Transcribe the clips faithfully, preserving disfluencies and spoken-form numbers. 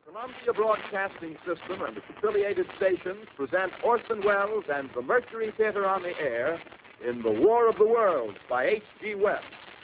Columbia Broadcasting System and its affiliated stations present Orson Welles and the Mercury Theater on the air in The War of the Worlds by H G Wells.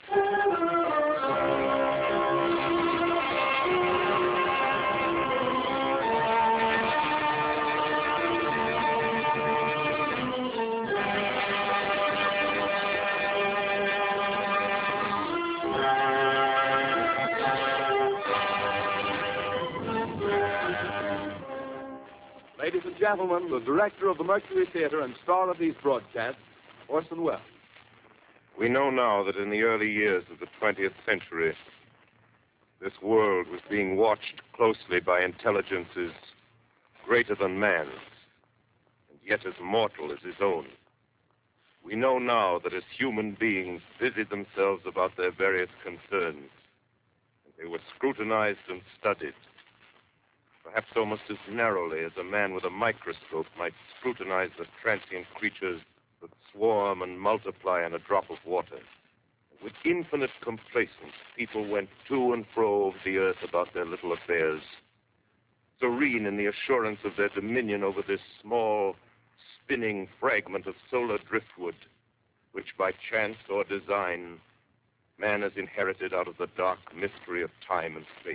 Ladies and gentlemen, the director of the Mercury Theater and star of these broadcasts, Orson Welles. We know now that in the early years of the twentieth century, this world was being watched closely by intelligences greater than man's, and yet as mortal as his own. We know now that as human beings busied themselves about their various concerns, and they were scrutinized and studied, perhaps almost as narrowly as a man with a microscope might scrutinize the transient creatures that swarm and multiply in a drop of water. With infinite complacence, people went to and fro over the earth about their little affairs, serene in the assurance of their dominion over this small, spinning fragment of solar driftwood, which by chance or design, man has inherited out of the dark mystery of time and space.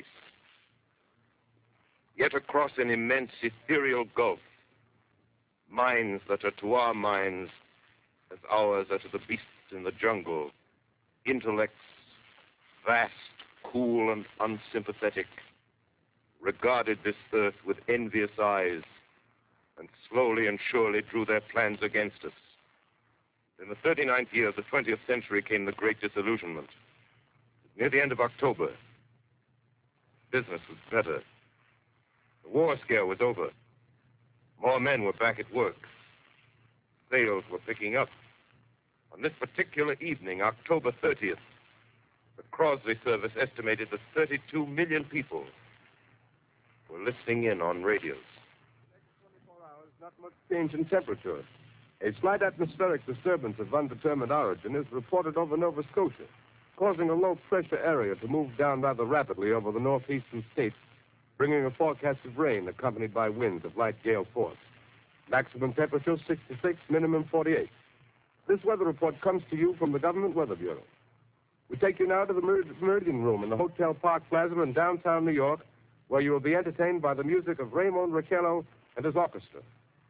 Yet across an immense ethereal gulf, minds that are to our minds as ours are to the beasts in the jungle, intellects vast, cool, and unsympathetic, regarded this earth with envious eyes and slowly and surely drew their plans against us. In the thirty-ninth year of the twentieth century came the Great Disillusionment. Near the end of October, business was better. The war scare was over. More men were back at work. Sales were picking up. On this particular evening, October thirtieth, the Crosley service estimated that thirty-two million people were listening in on radios. Next twenty-four hours, not much change in temperature. A slight atmospheric disturbance of undetermined origin is reported over Nova Scotia, causing a low-pressure area to move down rather rapidly over the northeastern states, bringing a forecast of rain accompanied by winds of light gale force. Maximum temperature sixty-six, minimum forty-eight. This weather report comes to you from the Government Weather Bureau. We take you now to the Mer- Meridian Room in the Hotel Park Plaza in downtown New York, where you will be entertained by the music of Raymond Raquello and his orchestra.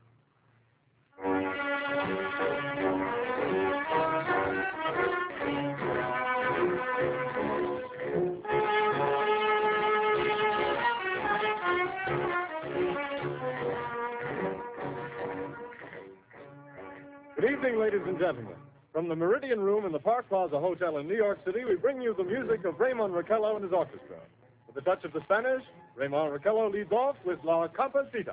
Good evening, ladies and gentlemen. From the Meridian Room in the Park Plaza Hotel in New York City, we bring you the music of Raymond Raquello and his orchestra. With a touch of the Spanish, Raymond Raquello leads off with La Comparsita.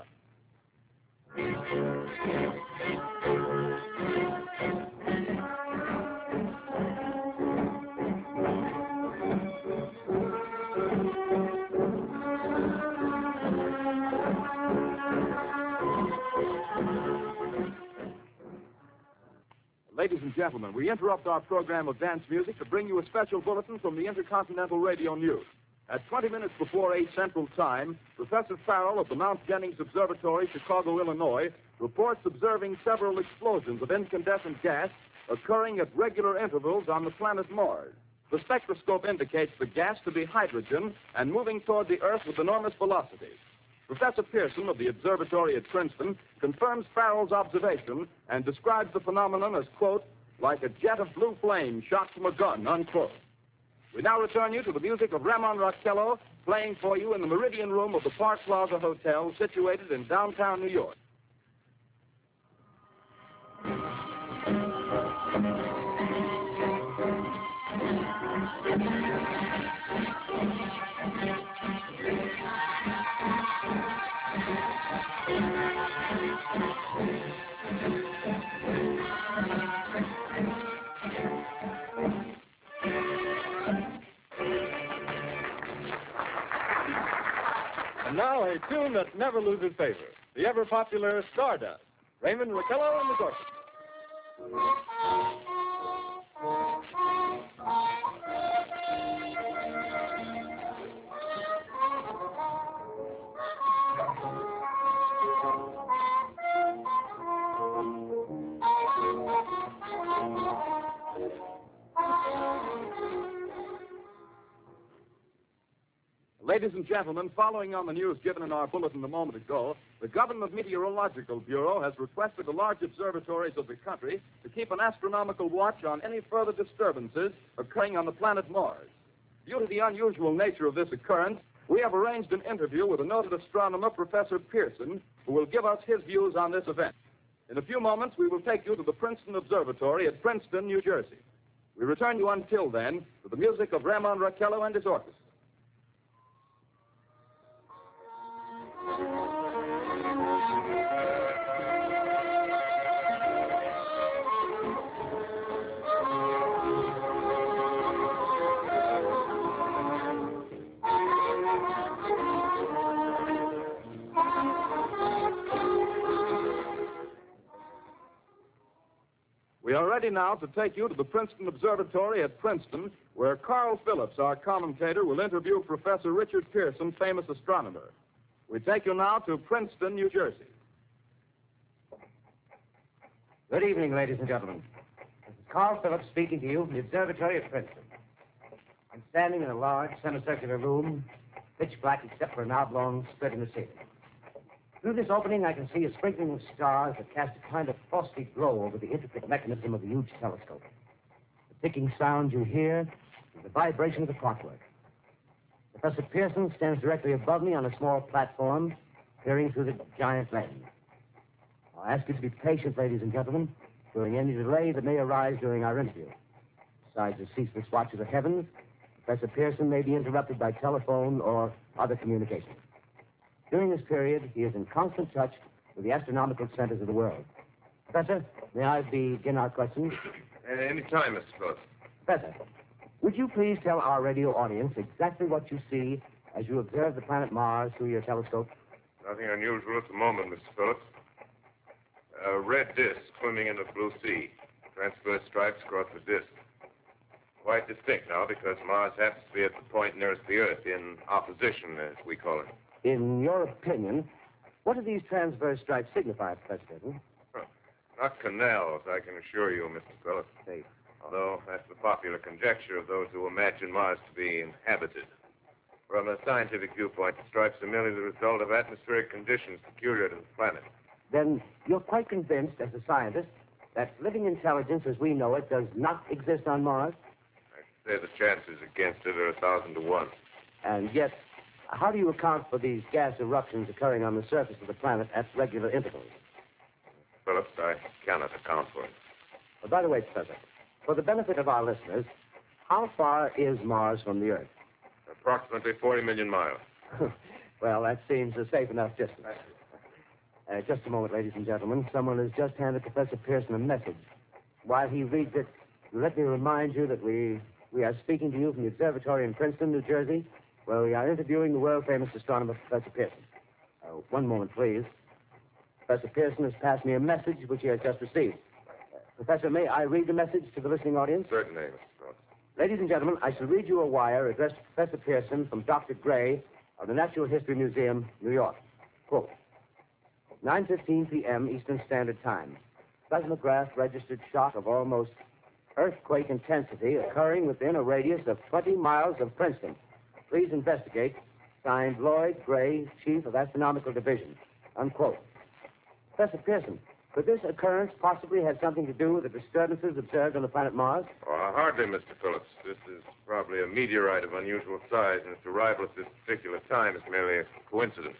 Ladies and gentlemen, we interrupt our program of dance music to bring you a special bulletin from the Intercontinental Radio News. At twenty minutes before eight Central Time, Professor Farrell of the Mount Jennings Observatory, Chicago, Illinois, reports observing several explosions of incandescent gas occurring at regular intervals on the planet Mars. The spectroscope indicates the gas to be hydrogen and moving toward the Earth with enormous velocity. Professor Pearson of the observatory at Princeton confirms Farrell's observation and describes the phenomenon as, quote, like a jet of blue flame shot from a gun, unquote. We now return you to the music of Raymond Raquello, playing for you in the Meridian Room of the Park Plaza Hotel, situated in downtown New York. And now a tune that never loses favor, the ever-popular Stardust, Raymond Raquello and his orchestra. Ladies and gentlemen, following on the news given in our bulletin a moment ago, the Government Meteorological Bureau has requested the large observatories of the country to keep an astronomical watch on any further disturbances occurring on the planet Mars. Due to the unusual nature of this occurrence, we have arranged an interview with a noted astronomer, Professor Pearson, who will give us his views on this event. In a few moments, we will take you to the Princeton Observatory at Princeton, New Jersey. We return you until then to the music of Ramon Raquello and his orchestra. We are ready now to take you to the Princeton Observatory at Princeton, where Carl Phillips, our commentator, will interview Professor Richard Pearson, famous astronomer. We take you now to Princeton, New Jersey. Good evening, ladies and gentlemen. This is Carl Phillips speaking to you from the observatory at Princeton. I'm standing in a large semicircular room, pitch black except for an oblong slit in the ceiling. Through this opening, I can see a sprinkling of stars that cast a kind of frosty glow over the intricate mechanism of the huge telescope. The ticking sound you hear is the vibration of the clockwork. Professor Pearson stands directly above me on a small platform, peering through the giant lens. I'll ask you to be patient, ladies and gentlemen, during any delay that may arise during our interview. Besides the ceaseless watch of the heavens, Professor Pearson may be interrupted by telephone or other communications. During this period, he is in constant touch with the astronomical centers of the world. Professor, may I begin our questions? At any time, Mister Phillips. Professor, would you please tell our radio audience exactly what you see as you observe the planet Mars through your telescope? Nothing unusual at the moment, Mister Phillips. A red disk swimming in the blue sea. Transverse stripes across the disk. Quite distinct now because Mars happens to be at the point nearest the Earth, in opposition, as we call it. In your opinion, what do these transverse stripes signify, Professor Pearson? Huh. Not canals, I can assure you, Mister Phillips. Say, Although that's the popular conjecture of those who imagine Mars to be inhabited. From a scientific viewpoint, the stripes are merely the result of atmospheric conditions peculiar to the planet. then you're quite convinced, as a scientist, that living intelligence as we know it does not exist on Mars? I say the chances against it are a thousand to one. And yet, how do you account for these gas eruptions occurring on the surface of the planet at regular intervals? Phillips, I cannot account for it. Well, by the way, Professor, for the benefit of our listeners, how far is Mars from the Earth? Approximately forty million miles. Well, that seems a safe enough distance. Uh, just a moment, ladies and gentlemen. Someone has just handed Professor Pearson a message. While he reads it, let me remind you that we, we are speaking to you from the observatory in Princeton, New Jersey, where we are interviewing the world-famous astronomer, Professor Pearson. Uh, one moment, please. Professor Pearson has passed me a message which he has just received. Uh, Professor, may I read the message to the listening audience? Certainly, Mister Phillips. Ladies and gentlemen, I shall read you a wire addressed to Professor Pearson from Doctor Gray of the Natural History Museum, New York. Quote, nine fifteen p.m. Eastern Standard Time. Seismograph registered shock of almost earthquake intensity occurring within a radius of twenty miles of Princeton. Please investigate. Signed, Lloyd Gray, Chief of Astronomical Division. Unquote. Professor Pearson, could this occurrence possibly have something to do with the disturbances observed on the planet Mars? Oh, hardly, Mister Phillips. This is probably a meteorite of unusual size, and its arrival at this particular time is merely a coincidence.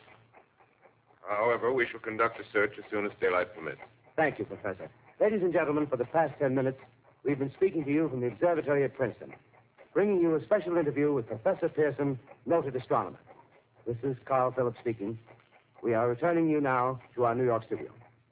However, we shall conduct a search as soon as daylight permits. Thank you, Professor. Ladies and gentlemen, for the past ten minutes, we've been speaking to you from the observatory at Princeton, bringing you a special interview with Professor Pearson, noted astronomer. This is Carl Phillips speaking. We are returning you now to our New York studio.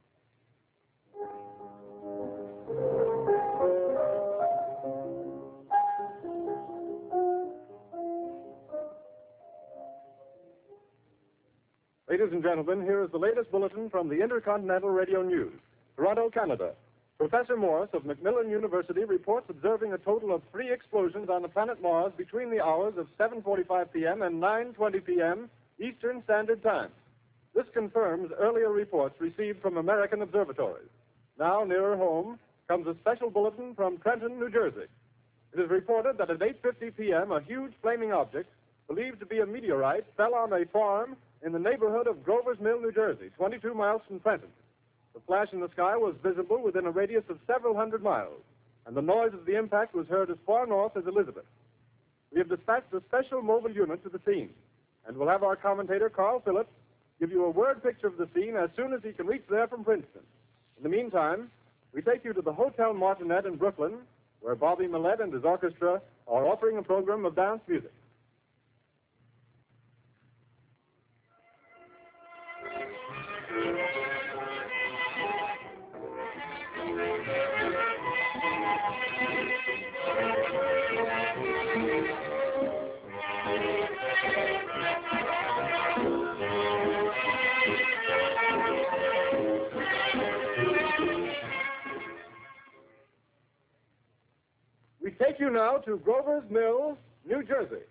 Ladies and gentlemen, here is the latest bulletin from the Intercontinental Radio News. Toronto, Canada. Professor Morris of Macmillan University reports observing a total of three explosions on the planet Mars between the hours of seven forty-five p.m. and nine twenty p.m. Eastern Standard Time. This confirms earlier reports received from American observatories. Now, nearer home, comes a special bulletin from Trenton, New Jersey. It is reported that at eight fifty p.m., a huge flaming object believed to be a meteorite, fell on a farm in the neighborhood of Grover's Mill, New Jersey, twenty-two miles from Trenton. The flash in the sky was visible within a radius of several hundred miles, and the noise of the impact was heard as far north as Elizabeth. We have dispatched a special mobile unit to the scene, and we'll have our commentator, Carl Phillips, give you a word picture of the scene as soon as he can reach there from Princeton. In the meantime, we take you to the Hotel Martinet in Brooklyn, where Bobby Millett and his orchestra are offering a program of dance music. We take you now to Grover's Mill, New Jersey.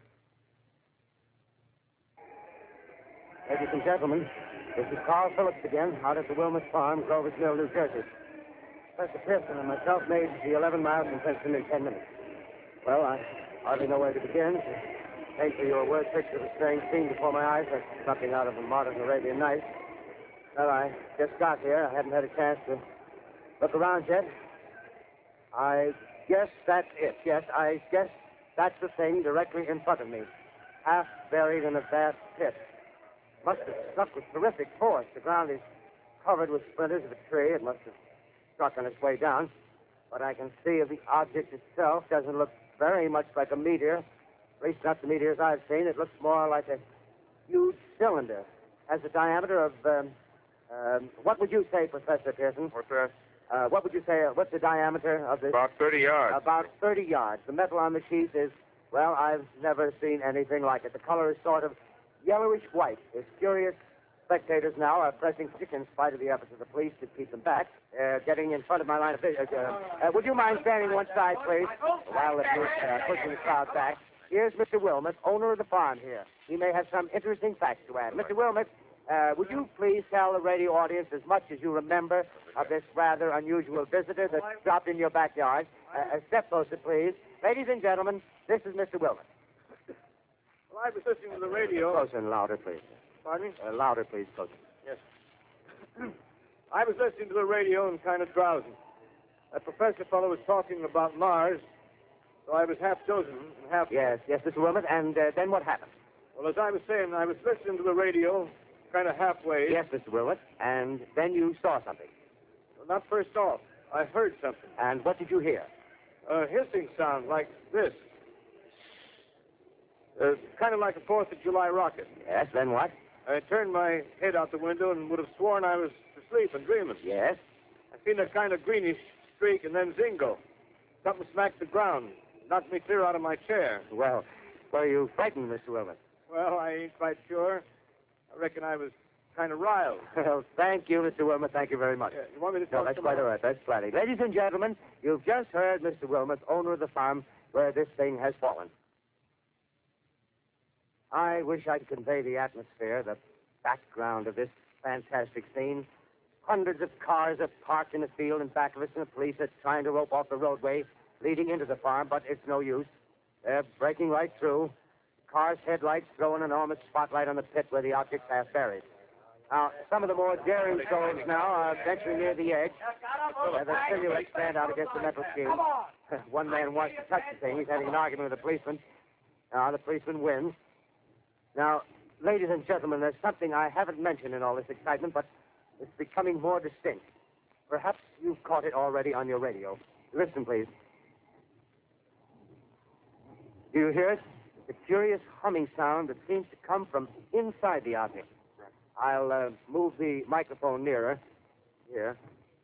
Ladies and gentlemen, this is Carl Phillips again, out at the Wilmot Farm, Grover's Mill, New Jersey. Professor Pearson and myself made the eleven miles from Princeton in ten minutes. Well, I hardly know where to begin. To paint for you a word picture of a strange scene before my eyes, like something out of a modern Arabian Nights. Well, I just got here. I hadn't had a chance to look around yet. I guess that's it. Yes, I guess that's the thing directly in front of me, half buried in a vast pit. Must have struck with terrific force. The ground is covered with splinters of a tree. It must have struck on its way down. What I can see of the object itself doesn't look very much like a meteor. At least not the meteors I've seen. It looks more like a huge cylinder. Has a diameter of, um, um, what would you say, Professor Pearson? What's that? Uh, what would you say, uh, what's the diameter of this? About thirty yards. About thirty yards. The metal on the sheath is, well, I've never seen anything like it. The color is sort of yellowish white. There's curious spectators now are pressing stick in spite of the efforts of the police to keep them back. Uh, getting in front of my line of vision. Uh, uh, would you mind standing one side, please? While the police uh, pushing the crowd back. Here's Mister Wilmot, owner of the farm here. He may have some interesting facts to add. Mister Wilmot, uh, would you please tell the radio audience as much as you remember of this rather unusual visitor that dropped in your backyard? Uh, a step closer, please. Ladies and gentlemen, this is Mister Wilmot. Well, I was listening to the radio. Closer and louder, please. Pardon me? Uh, louder, please, closer. Yes. I was listening to the radio and kind of drowsing. That professor fellow was talking about Mars, so I was half chosen and half... Yes, yes, Mister Wilmot, and uh, then what happened? Well, as I was saying, I was listening to the radio kind of halfway. Yes, Mister Wilmot, and then you saw something. Well, not first off. I heard something. And what did you hear? A hissing sound like this. Uh, kind of like a Fourth of July rocket. Yes, then what? I turned my head out the window and would have sworn I was asleep and dreaming. Yes? I seen a kind of greenish streak and then zingo. Something smacked the ground, knocked me clear out of my chair. Well, were you frightened, Mister Wilmot? Well, I ain't quite sure. I reckon I was kind of riled. Well, thank you, Mister Wilmot. Thank you very much. Yeah, you want me to No, talk that's some quite more? all right. That's plenty. Ladies and gentlemen, you've just heard Mister Wilmot, owner of the farm where this thing has fallen. I wish I could convey the atmosphere, the background of this fantastic scene. Hundreds of cars are parked in the field in back of us, and the police are trying to rope off the roadway leading into the farm, but it's no use. They're breaking right through. Cars' headlights throw an enormous spotlight on the pit where the object's half buried. Now, some of the more daring souls now are venturing near the edge, where the silhouettes stand out against the metal shield. One man wants to touch the thing. He's having an argument with the policeman. Now, the policeman wins. Now, ladies and gentlemen, there's something I haven't mentioned in all this excitement, but it's becoming more distinct. Perhaps you've caught it already on your radio. Listen, please. Do you hear it? It's a curious humming sound that seems to come from inside the object. I'll uh, move the microphone nearer. Here.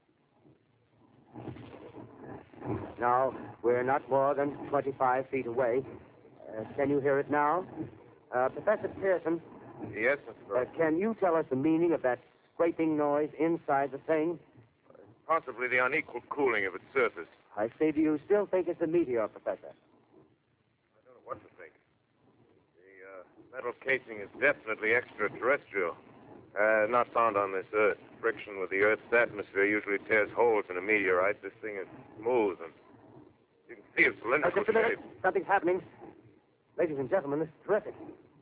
Now, we're not more than twenty-five feet away. Uh, can you hear it now? Uh, Professor Pearson. Yes, Mister Uh, can you tell us the meaning of that scraping noise inside the thing? Possibly the unequal cooling of its surface. I say, do you still think it's a meteor, Professor? I don't know what to think. The uh, metal casing is definitely extraterrestrial. Uh, not found on this Earth. Friction with the Earth's atmosphere usually tears holes in a meteorite. This thing is smooth, and you can see its Uh, cylindrical just a minute. shape. Something's happening. Ladies and gentlemen, this is terrific.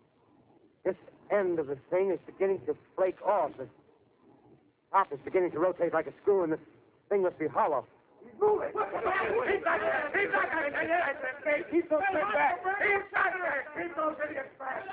end of the thing is beginning to flake off. The top is beginning to rotate like a screw, and the thing must be hollow. He's moving. He's back there. He's back there. Keep those men back. He's back there. Keep those idiots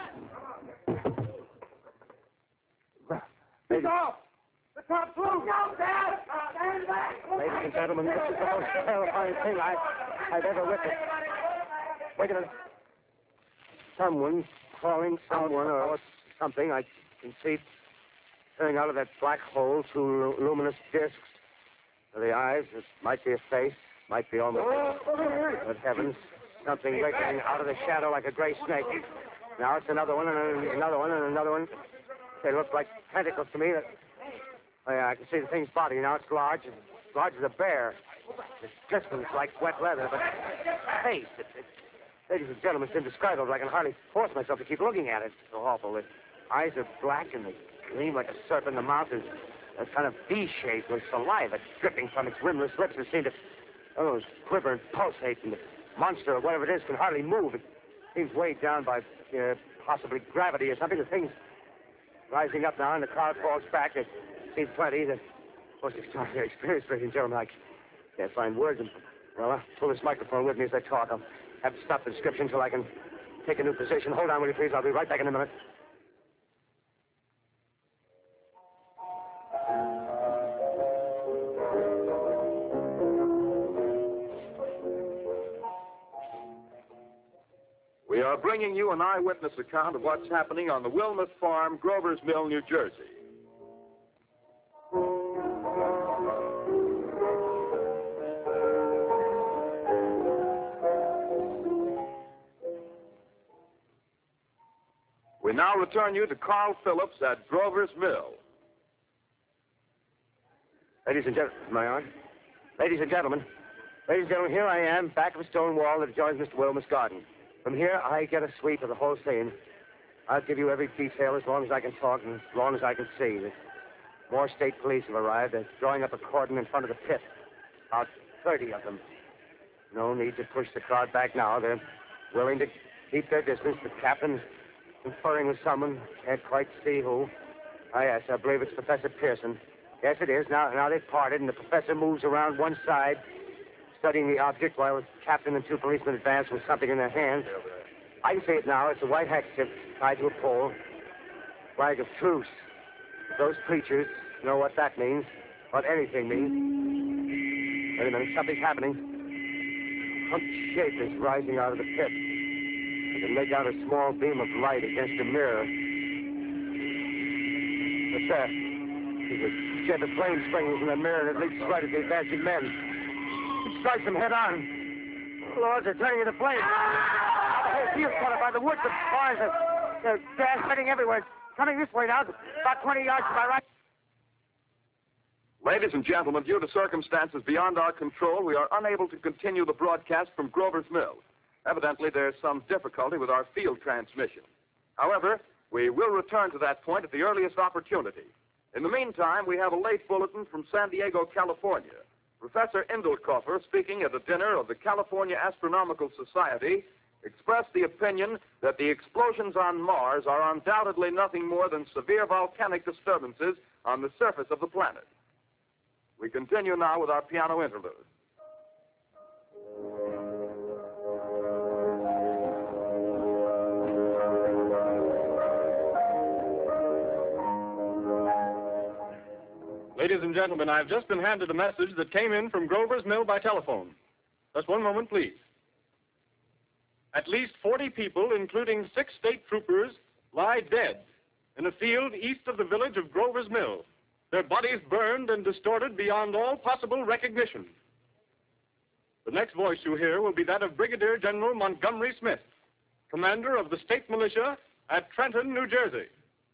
back. He's off. The top's loose. No, Dad. Stand back. Ladies and gentlemen, this is the most terrifying thing I, I've ever witnessed. Wait a minute. Someone crawling, someone or something, I can see coming out of that black hole, two lu- luminous discs. The eyes, it might be a face, might be almost... But heavens, something wriggling out of the shadow like a gray snake. Now it's another one, and another one, and another one. They look like tentacles to me. That... Oh, yeah, I can see the thing's body. Now it's large, as large as a bear. It glistens like wet leather, but face, it, it, ladies and gentlemen, it's indescribable. I can hardly force myself to keep looking at it. It's so awful. The eyes are black, and they gleam like a serpent. The mouth is a kind of V-shape with saliva dripping from its rimless lips that seem to, oh, quiver and pulsate. And the monster, or whatever it is, can hardly move. It seems weighed down by uh, possibly gravity or something. The thing's rising up now, and the crowd falls back. It seems plenty. The most extraordinary experience, ladies and gentlemen. I can't find words. And, well, I'll pull this microphone with me as I talk. I'll have to stop the description until I can take a new position. Hold on, will you, please? I'll be right back in a minute. We are bringing you an eyewitness account of what's happening on the Wilmuth Farm, Grover's Mill, New Jersey. We now return you to Carl Phillips at Grover's Mill. Ladies and gentlemen, am I on? Ladies and gentlemen, ladies and gentlemen, here I am, back of a stone wall that adjoins Mister Wilmuth's garden. From here, I get a sweep of the whole scene. I'll give you every detail as long as I can talk and as long as I can see. More state police have arrived. They're drawing up a cordon in front of the pit. About thirty of them. No need to push the crowd back now. They're willing to keep their distance. The captain's conferring with someone. Can't quite see who. Oh, yes, I believe it's Professor Pearson. Yes, it is. Now, now they've parted, and the professor moves around one side, studying the object while the captain and two policemen advance with something in their hands. I can see it now. It's a white handkerchief tied to a pole. Flag of truce. If those preachers know what that means, what anything means. Wait a minute, something's happening. Some shape is rising out of the pit. I can make out a small beam of light against a mirror. What's that? There's a jet of flame springing from the mirror, and it leaps right at the advancing men. It strikes them head on. Lords are turning into flames. The whole field's caught up by the woods. The fires are, they're gas spreading everywhere. It's coming this way now, about twenty yards to my right. Ladies and gentlemen, due to circumstances beyond our control, we are unable to continue the broadcast from Grover's Mill. Evidently, there's some difficulty with our field transmission. However, we will return to that point at the earliest opportunity. In the meantime, we have a late bulletin from San Diego, California. Professor Indelkoffer, speaking at a dinner of the California Astronomical Society, expressed the opinion that the explosions on Mars are undoubtedly nothing more than severe volcanic disturbances on the surface of the planet. We continue now with our piano interlude. Ladies and gentlemen, I've just been handed a message that came in from Grover's Mill by telephone. Just one moment, please. At least forty people, including six state troopers, lie dead in a field east of the village of Grover's Mill. Their bodies burned and distorted beyond all possible recognition. The next voice you hear will be that of Brigadier General Montgomery Smith, commander of the state militia at Trenton, New Jersey.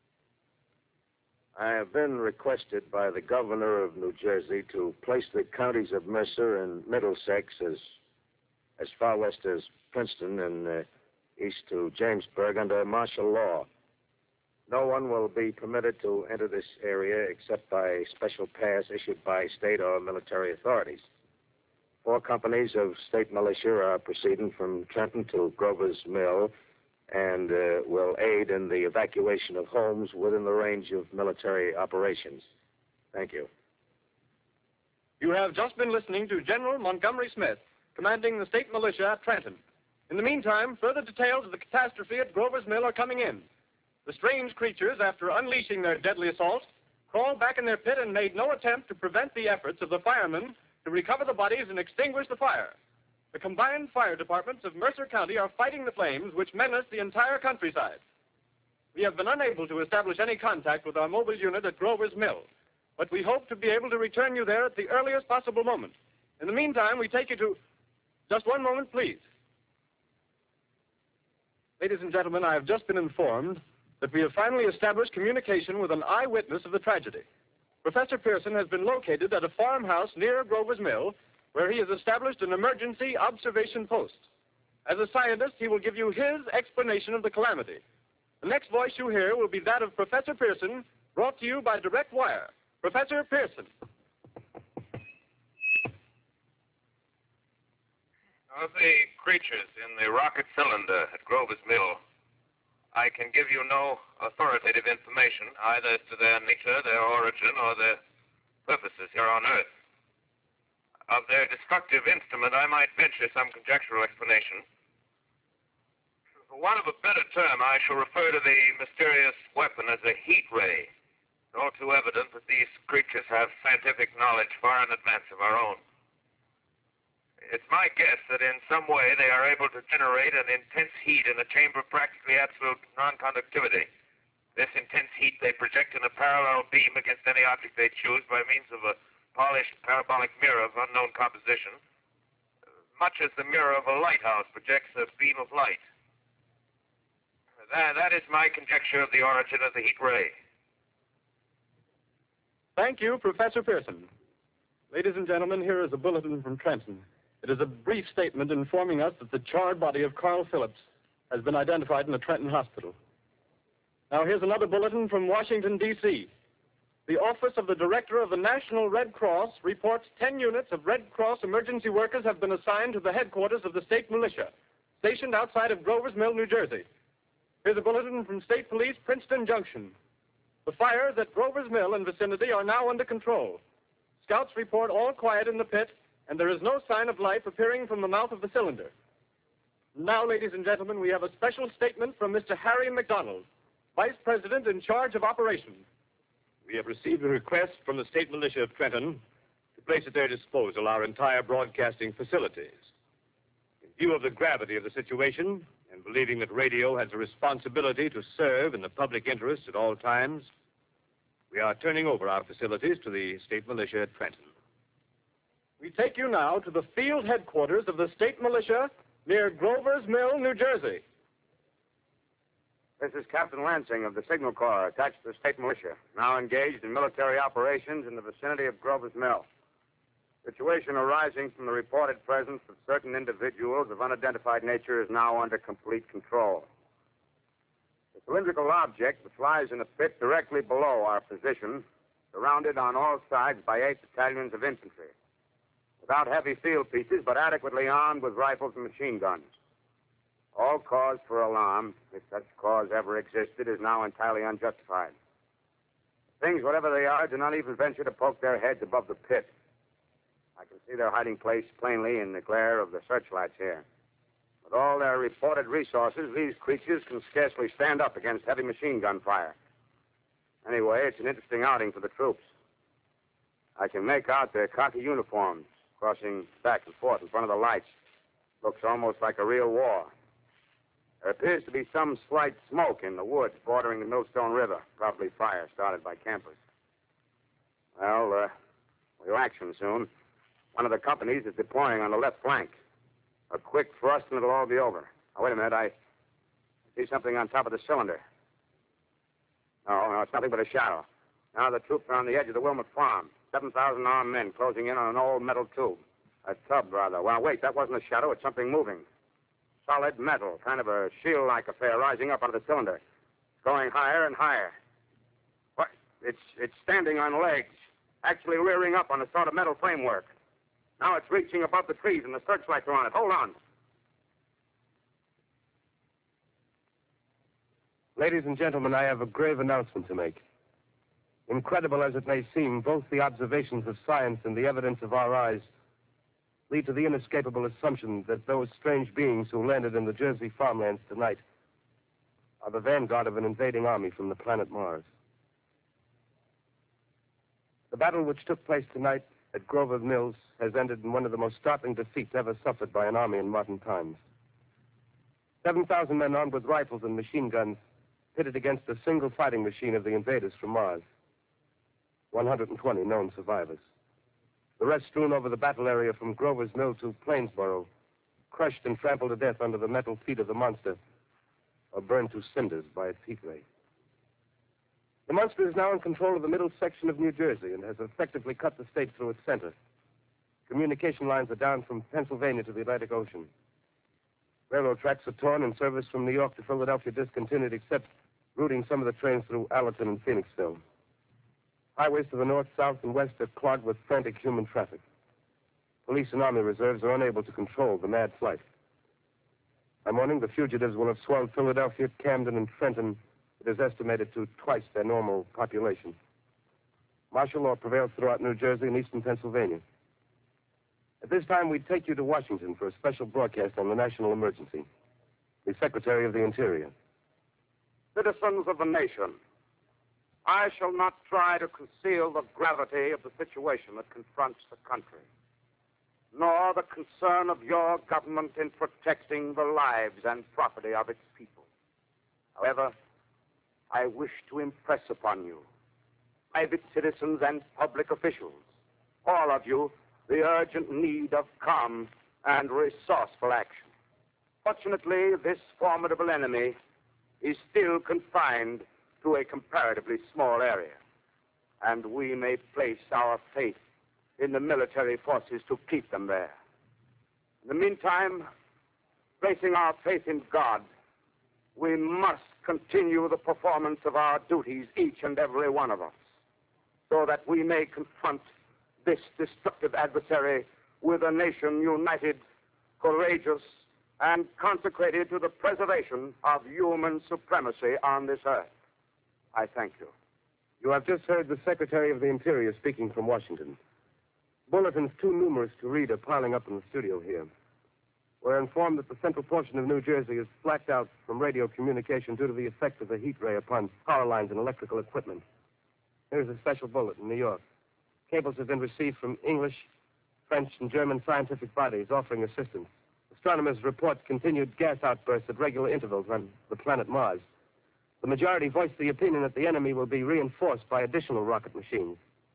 I have been requested by the governor of New Jersey to place the counties of Mercer and Middlesex as as far west as Princeton and uh, east to Jamesburg under martial law. No one will be permitted to enter this area except by special pass issued by state or military authorities. Four companies of state militia are proceeding from Trenton to Grover's Mill and uh, will aid in the evacuation of homes within the range of military operations. Thank you. You have just been listening to General Montgomery Smith, commanding the state militia at Trenton. In the meantime, further details of the catastrophe at Grover's Mill are coming in. The strange creatures, after unleashing their deadly assault, crawled back in their pit and made no attempt to prevent the efforts of the firemen to recover the bodies and extinguish the fire. The combined fire departments of Mercer County are fighting the flames which menace the entire countryside. We have been unable to establish any contact with our mobile unit at Grover's Mill, but we hope to be able to return you there at the earliest possible moment. In the meantime, we take you to... Just one moment, please. Ladies and gentlemen, I have just been informed that we have finally established communication with an eyewitness of the tragedy. Professor Pearson has been located at a farmhouse near Grover's Mill, where he has established an emergency observation post. As a scientist, he will give you his explanation of the calamity. The next voice you hear will be that of Professor Pearson, brought to you by direct wire. Professor Pearson. Of the creatures in the rocket cylinder at Grover's Mill, I can give you no authoritative information either as to their nature, their origin, or their purposes here on Earth. Of their destructive instrument, I might venture some conjectural explanation. For want of a better term, I shall refer to the mysterious weapon as a heat ray. It's all too evident that these creatures have scientific knowledge far in advance of our own. It's my guess that in some way they are able to generate an intense heat in a chamber of practically absolute non-conductivity. This intense heat they project in a parallel beam against any object they choose by means of a polished parabolic mirror of unknown composition, much as the mirror of a lighthouse projects a beam of light. That, that is my conjecture of the origin of the heat ray. Thank you, Professor Pearson. Ladies and gentlemen, here is a bulletin from Trenton. It is a brief statement informing us that the charred body of Carl Phillips has been identified in the Trenton Hospital. Now, here's another bulletin from Washington, D C The Office of the Director of the National Red Cross reports ten units of Red Cross emergency workers have been assigned to the headquarters of the state militia, stationed outside of Grover's Mill, New Jersey. Here's a bulletin from State Police, Princeton Junction. The fires at Grover's Mill and vicinity are now under control. Scouts report all quiet in the pit, and there is no sign of life appearing from the mouth of the cylinder. Now, ladies and gentlemen, we have a special statement from Mister Harry McDonald, Vice President in charge of operations. We have received a request from the state militia of Trenton to place at their disposal our entire broadcasting facilities. In view of the gravity of the situation, and believing that radio has a responsibility to serve in the public interest at all times, we are turning over our facilities to the state militia at Trenton. We take you now to the field headquarters of the state militia near Grover's Mill, New Jersey. This is Captain Lansing of the Signal Corps, attached to the state militia, now engaged in military operations in the vicinity of Grover's Mill. Situation arising from the reported presence of certain individuals of unidentified nature is now under complete control. The cylindrical object, which lies in a pit directly below our position, surrounded on all sides by eight battalions of infantry, without heavy field pieces, but adequately armed with rifles and machine guns. All cause for alarm, if such cause ever existed, is now entirely unjustified. Things, whatever they are, do not even venture to poke their heads above the pit. I can see their hiding place plainly in the glare of the searchlights here. With all their reported resources, these creatures can scarcely stand up against heavy machine gun fire. Anyway, it's an interesting outing for the troops. I can make out their khaki uniforms crossing back and forth in front of the lights. Looks almost like a real war. There appears to be some slight smoke in the woods bordering the Millstone River, probably fire started by campers. Well, uh, we'll action soon. One of the companies is deploying on the left flank. A quick thrust and it'll all be over. Now, wait a minute. I see something on top of the cylinder. No, no, it's nothing but a shadow. Now the troops are on the edge of the Wilmot Farm. seven thousand armed men closing in on an old metal tube. A tub, rather. Well, wait, that wasn't a shadow. It's something moving. Solid metal, kind of a shield-like affair rising up out of the cylinder. It's going higher and higher. What? It's, it's standing on legs, actually rearing up on a sort of metal framework. Now it's reaching above the trees and the searchlights are on it. Hold on. Ladies and gentlemen, I have a grave announcement to make. Incredible as it may seem, both the observations of science and the evidence of our eyes lead to the inescapable assumption that those strange beings who landed in the Jersey farmlands tonight are the vanguard of an invading army from the planet Mars. The battle which took place tonight at Grover Mills has ended in one of the most startling defeats ever suffered by an army in modern times. seven thousand men armed with rifles and machine guns pitted against a single fighting machine of the invaders from Mars. one hundred twenty known survivors. The rest strewn over the battle area from Grover's Mill to Plainsboro, crushed and trampled to death under the metal feet of the monster, or burned to cinders by its heat ray. The monster is now in control of the middle section of New Jersey and has effectively cut the state through its center. Communication lines are down from Pennsylvania to the Atlantic Ocean. Railroad tracks are torn and service from New York to Philadelphia discontinued, except routing some of the trains through Allerton and Phoenixville. Highways to the north, south, and west are clogged with frantic human traffic. Police and army reserves are unable to control the mad flight. By morning, the fugitives will have swelled Philadelphia, Camden, and Trenton. It is estimated to twice their normal population. Martial law prevails throughout New Jersey and eastern Pennsylvania. At this time, we take you to Washington for a special broadcast on the national emergency. The Secretary of the Interior. Citizens of the nation, I shall not try to conceal the gravity of the situation that confronts the country, nor the concern of your government in protecting the lives and property of its people. However, I wish to impress upon you, private citizens and public officials, all of you, the urgent need of calm and resourceful action. Fortunately, this formidable enemy is still confined to a comparatively small area, and we may place our faith in the military forces to keep them there. In the meantime, placing our faith in God, we must continue the performance of our duties, each and every one of us, so that we may confront this destructive adversary with a nation united, courageous, and consecrated to the preservation of human supremacy on this earth. I thank you. You have just heard the Secretary of the Interior speaking from Washington. Bulletins too numerous to read are piling up in the studio here. We're informed that the central portion of New Jersey is blacked out from radio communication due to the effect of the heat ray upon power lines and electrical equipment. Here's a special bulletin in New York. Cables have been received from English, French, and German scientific bodies offering assistance. Astronomers report continued gas outbursts at regular intervals on the planet Mars. The majority voiced the opinion that the enemy will be reinforced by additional rocket machines.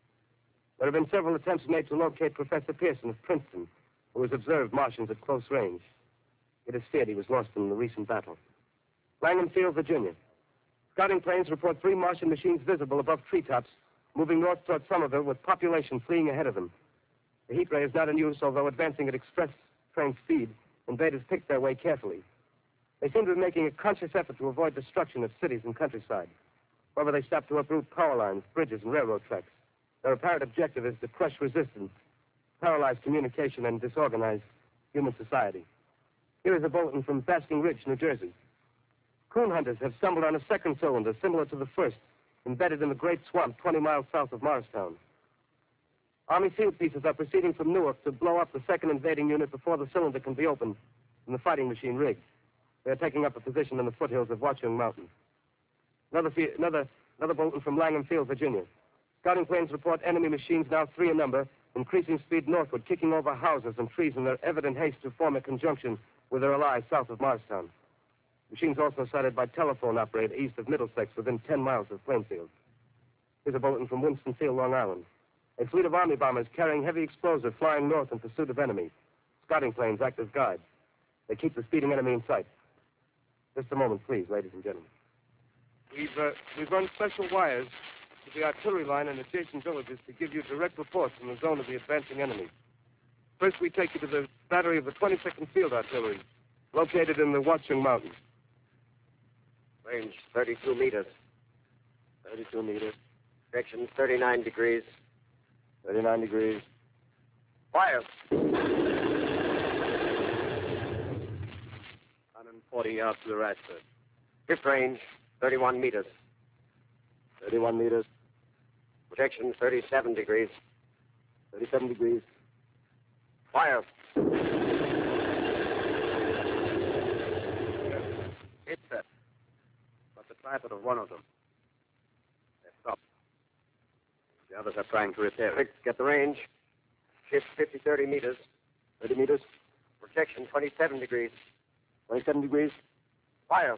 There have been several attempts made to locate Professor Pearson of Princeton, who has observed Martians at close range. It is feared he was lost in the recent battle. Langham Field, Virginia. Scouting planes report three Martian machines visible above treetops, moving north toward Somerville with population fleeing ahead of them. The heat ray is not in use, although advancing at express train speed, invaders pick their way carefully. They seem to be making a conscious effort to avoid destruction of cities and countryside. However, they stop to uproot power lines, bridges, and railroad tracks. Their apparent objective is to crush resistance, paralyze communication, and disorganize human society. Here is a bulletin from Basking Ridge, New Jersey. Coon hunters have stumbled on a second cylinder similar to the first, embedded in the great swamp twenty miles south of Morristown. Army field pieces are proceeding from Newark to blow up the second invading unit before the cylinder can be opened and the fighting machine rigged. They are taking up a position in the foothills of Watchung Mountain. Another, fe- another, another bulletin from Langham Field, Virginia. Scouting planes report enemy machines, now three in number, increasing speed northward, kicking over houses and trees in their evident haste to form a conjunction with their allies south of Morristown. Machines also sighted by telephone operator east of Middlesex within ten miles of Plainfield. Here's a bulletin from Winston-Salem, Long Island. A fleet of army bombers carrying heavy explosive flying north in pursuit of enemy. Scouting planes act as guides. They keep the speeding enemy in sight. Just a moment, please, ladies and gentlemen. We've, uh, we've run special wires to the artillery line and adjacent villages to give you direct reports from the zone of the advancing enemy. First, we take you to the battery of the twenty-second Field Artillery, located in the Watchung Mountains. Range thirty-two meters. thirty-two meters. Direction thirty-nine degrees. thirty-nine degrees. Fire. one hundred forty yards to the Ratford. Gift range thirty-one meters. thirty-one meters. Projection thirty-seven degrees. thirty-seven degrees. Fire. It's set. But the tripod of one of them. They're stopped. The others are trying to repair it. Get the range. Shift fifty, thirty meters. thirty meters. Projection twenty-seven degrees. twenty-seven degrees. Fire.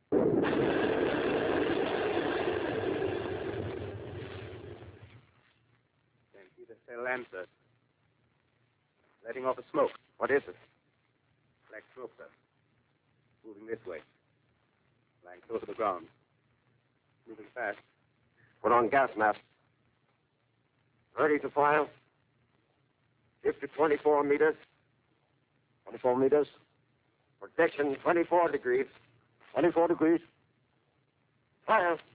Can't see the cell answer. Letting off a smoke. What is it? Black smoke, sir. Moving this way. Lying close to the ground. Moving fast. Put on gas mask. Ready to fire. Shift to twenty-four meters. twenty-four meters. Projection twenty-four degrees. twenty-four degrees. Fire.